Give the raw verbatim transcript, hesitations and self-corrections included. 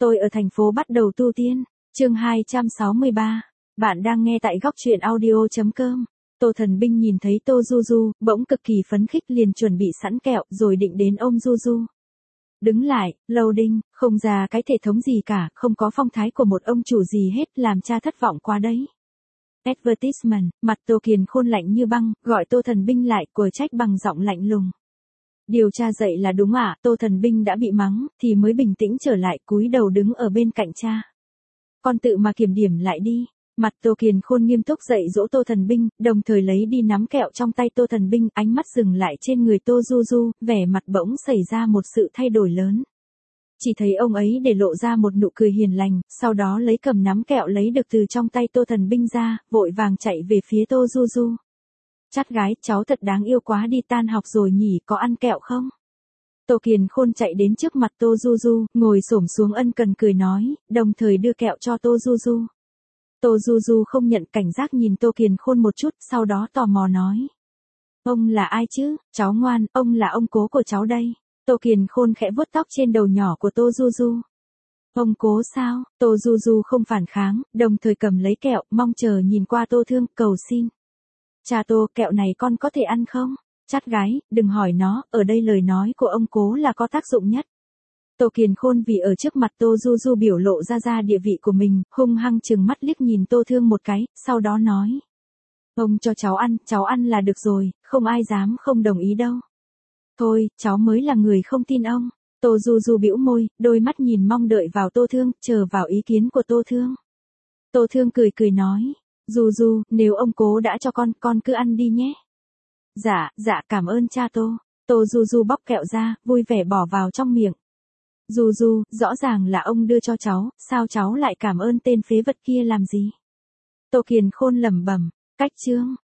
Tôi ở thành phố bắt đầu tu tiên. Chương hai trăm sáu mươi ba. Bạn đang nghe tại góc truyện audio chấm com. Tô Thần Binh nhìn thấy Tô Du Du, bỗng cực kỳ phấn khích liền chuẩn bị sẵn kẹo rồi định đến ôm Du Du. Đứng lại, loading, không ra cái thể thống gì cả, không có phong thái của một ông chủ gì hết, làm cha thất vọng quá đấy. Advertisement, mặt Tô Kiền Khôn lạnh như băng, gọi Tô Thần Binh lại, quở trách bằng giọng lạnh lùng. Điều tra dậy là đúng ạ, à, Tô Thần Binh đã bị mắng, thì mới bình tĩnh trở lại, cúi đầu đứng ở bên cạnh cha. Con tự mà kiểm điểm lại đi. Mặt Tô Kiền Khôn nghiêm túc dạy dỗ Tô Thần Binh, đồng thời lấy đi nắm kẹo trong tay Tô Thần Binh, ánh mắt dừng lại trên người Tô Du Du, vẻ mặt bỗng xảy ra một sự thay đổi lớn. Chỉ thấy ông ấy để lộ ra một nụ cười hiền lành, sau đó lấy cầm nắm kẹo lấy được từ trong tay Tô Thần Binh ra, vội vàng chạy về phía Tô Du Du. Chát gái, cháu thật đáng yêu quá, đi tan học rồi nhỉ, có ăn kẹo không? Tô Kiền Khôn chạy đến trước mặt Tô Du Du, ngồi xổm xuống ân cần cười nói, đồng thời đưa kẹo cho Tô Du Du. Tô Du Du không nhận, cảnh giác nhìn Tô Kiền Khôn một chút, sau đó tò mò nói. Ông là ai chứ, cháu ngoan, ông là ông cố của cháu đây. Tô Kiền Khôn khẽ vuốt tóc trên đầu nhỏ của Tô Du Du. Ông cố sao? Tô Du Du không phản kháng, đồng thời cầm lấy kẹo, mong chờ nhìn qua Tô Thương, cầu xin. Cha Tô, kẹo này con có thể ăn không? Chát gái, đừng hỏi nó, ở đây lời nói của ông cố là có tác dụng nhất. Tô Kiền Khôn vì ở trước mặt Tô Du Du biểu lộ ra ra địa vị của mình, hung hăng trừng mắt liếc nhìn Tô Thương một cái, sau đó nói. Ông cho cháu ăn, cháu ăn là được rồi, không ai dám không đồng ý đâu. Thôi, cháu mới là người không tin ông. Tô Du Du bĩu môi, đôi mắt nhìn mong đợi vào Tô Thương, chờ vào ý kiến của Tô Thương. Tô Thương cười cười nói. Du Du, nếu ông cố đã cho con, con cứ ăn đi nhé. Dạ, dạ cảm ơn cha Tô. Tô Du Du bóc kẹo ra, vui vẻ bỏ vào trong miệng. Du Du, rõ ràng là ông đưa cho cháu, sao cháu lại cảm ơn tên phế vật kia làm gì? Tô Kiền Khôn lẩm bẩm, cách chương.